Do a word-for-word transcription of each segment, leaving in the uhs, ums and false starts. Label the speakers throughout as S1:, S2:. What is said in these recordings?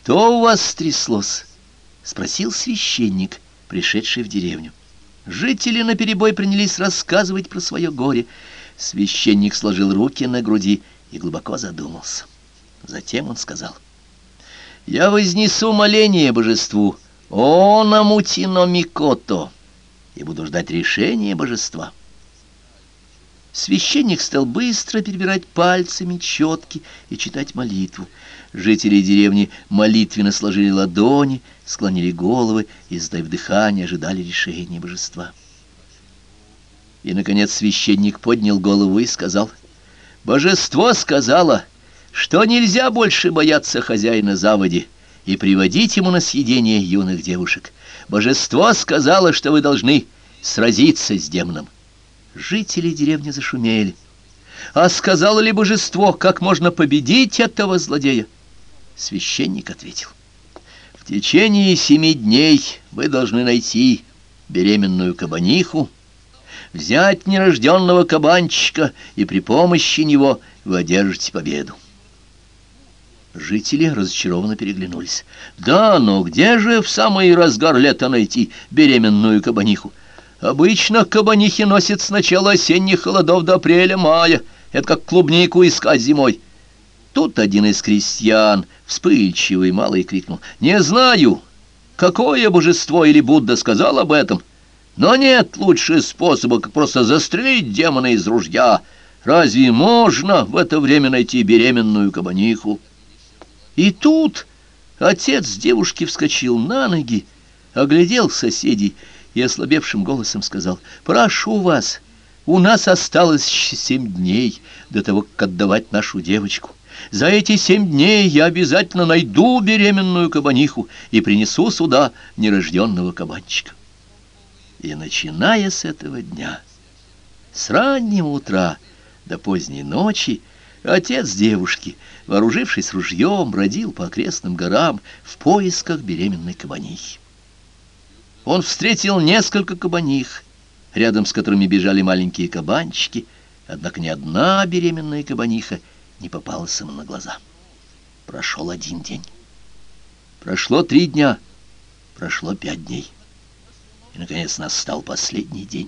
S1: «Что у вас стряслось?» — спросил священник, пришедший в деревню. Жители наперебой принялись рассказывать про свое горе. Священник сложил руки на груди и глубоко задумался. Затем он сказал: «Я вознесу моление божеству О Намутино Микото и буду ждать решения божества». Священник стал быстро перебирать пальцами четки и читать молитву. Жители деревни молитвенно сложили ладони, склонили головы и, сдаив дыхание, ожидали решения божества. И, наконец, священник поднял голову и сказал: «Божество сказало, что нельзя больше бояться хозяина заводи и приводить ему на съедение юных девушек. Божество сказало, что вы должны сразиться с демоном». Жители деревни зашумели. «А сказало ли божество, как можно победить этого злодея?» Священник ответил: «В течение семи дней вы должны найти беременную кабаниху, взять нерожденного кабанчика, и при помощи него вы одержите победу». Жители разочарованно переглянулись. «Да, но где же в самый разгар лета найти беременную кабаниху? Обычно кабанихи носят с начала осенних холодов до апреля-мая. Это как клубнику искать зимой». Тут один из крестьян, вспыльчивый малый, крикнул: «Не знаю, какое божество или Будда сказал об этом, но нет лучше способа, как просто застрелить демона из ружья. Разве можно в это время найти беременную кабаниху?» И тут отец девушки вскочил на ноги, оглядел соседей и ослабевшим голосом сказал: «Прошу вас, у нас осталось семь дней до того, как отдавать нашу девочку. За эти семь дней я обязательно найду беременную кабаниху и принесу сюда нерожденного кабанчика». И начиная с этого дня, с раннего утра до поздней ночи, отец девушки, вооружившись ружьем, бродил по окрестным горам в поисках беременной кабанихи. Он встретил несколько кабаних, рядом с которыми бежали маленькие кабанчики, однако ни одна беременная кабаниха не попалась ему на глаза. Прошел один день. Прошло три дня. Прошло пять дней. И, наконец, настал последний день.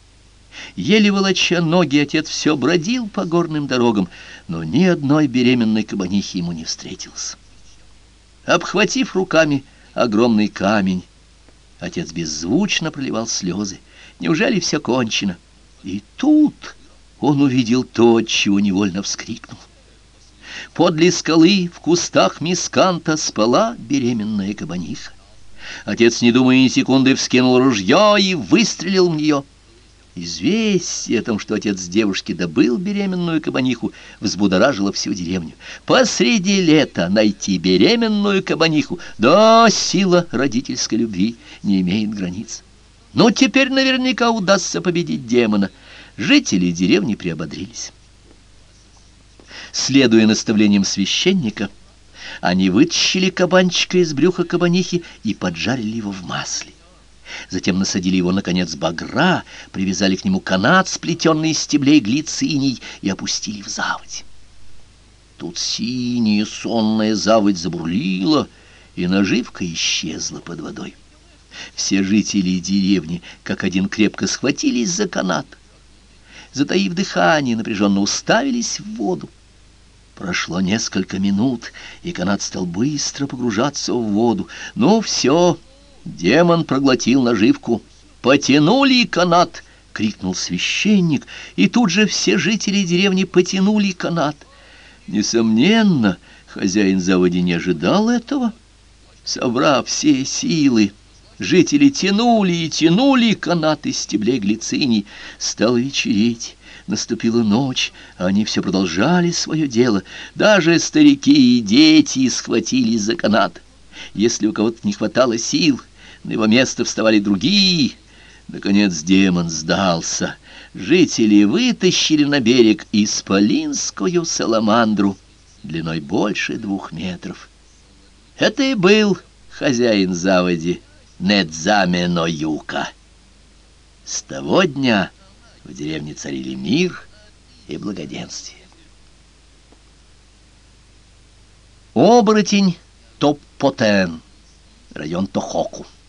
S1: Еле волоча ноги, отец все бродил по горным дорогам, но ни одной беременной кабанихи ему не встретилось. Обхватив руками огромный камень, отец беззвучно проливал слезы. Неужели все кончено? И тут он увидел то, от чего невольно вскрикнул. Подле скалы в кустах мисканта спала беременная кабаниха. Отец, не думая ни секунды, вскинул ружье и выстрелил в нее. Известие о том, что отец девушки добыл беременную кабаниху, взбудоражило всю деревню. Посреди лета найти беременную кабаниху, да, сила родительской любви не имеет границ. Но теперь наверняка удастся победить демона. Жители деревни приободрились. Следуя наставлениям священника, они вытащили кабанчика из брюха кабанихи и поджарили его в масле. Затем насадили его на конец багра, привязали к нему канат, сплетенный из стеблей глициний, и опустили в заводь. Тут синяя сонная заводь забурлила, и наживка исчезла под водой. Все жители деревни как один крепко схватились за канат. Затаив дыхание, напряженно уставились в воду. Прошло несколько минут, и канат стал быстро погружаться в воду. Ну все... Демон проглотил наживку. «Потянули канат!» — крикнул священник, и тут же все жители деревни потянули канат. Несомненно, хозяин заводи не ожидал этого. Собрав все силы, жители тянули и тянули канат из стеблей глициний. Стало вечереть, наступила ночь, а они все продолжали свое дело. Даже старики и дети схватились за канат. Если у кого-то не хватало сил, на его место вставали другие. Наконец демон сдался. Жители вытащили на берег исполинскую саламандру длиной больше двух метров. Это и был хозяин заводи Недзаме но Юка. С того дня в деревне царили мир и благоденствие. Оборотень Топпотен, район Тохоку.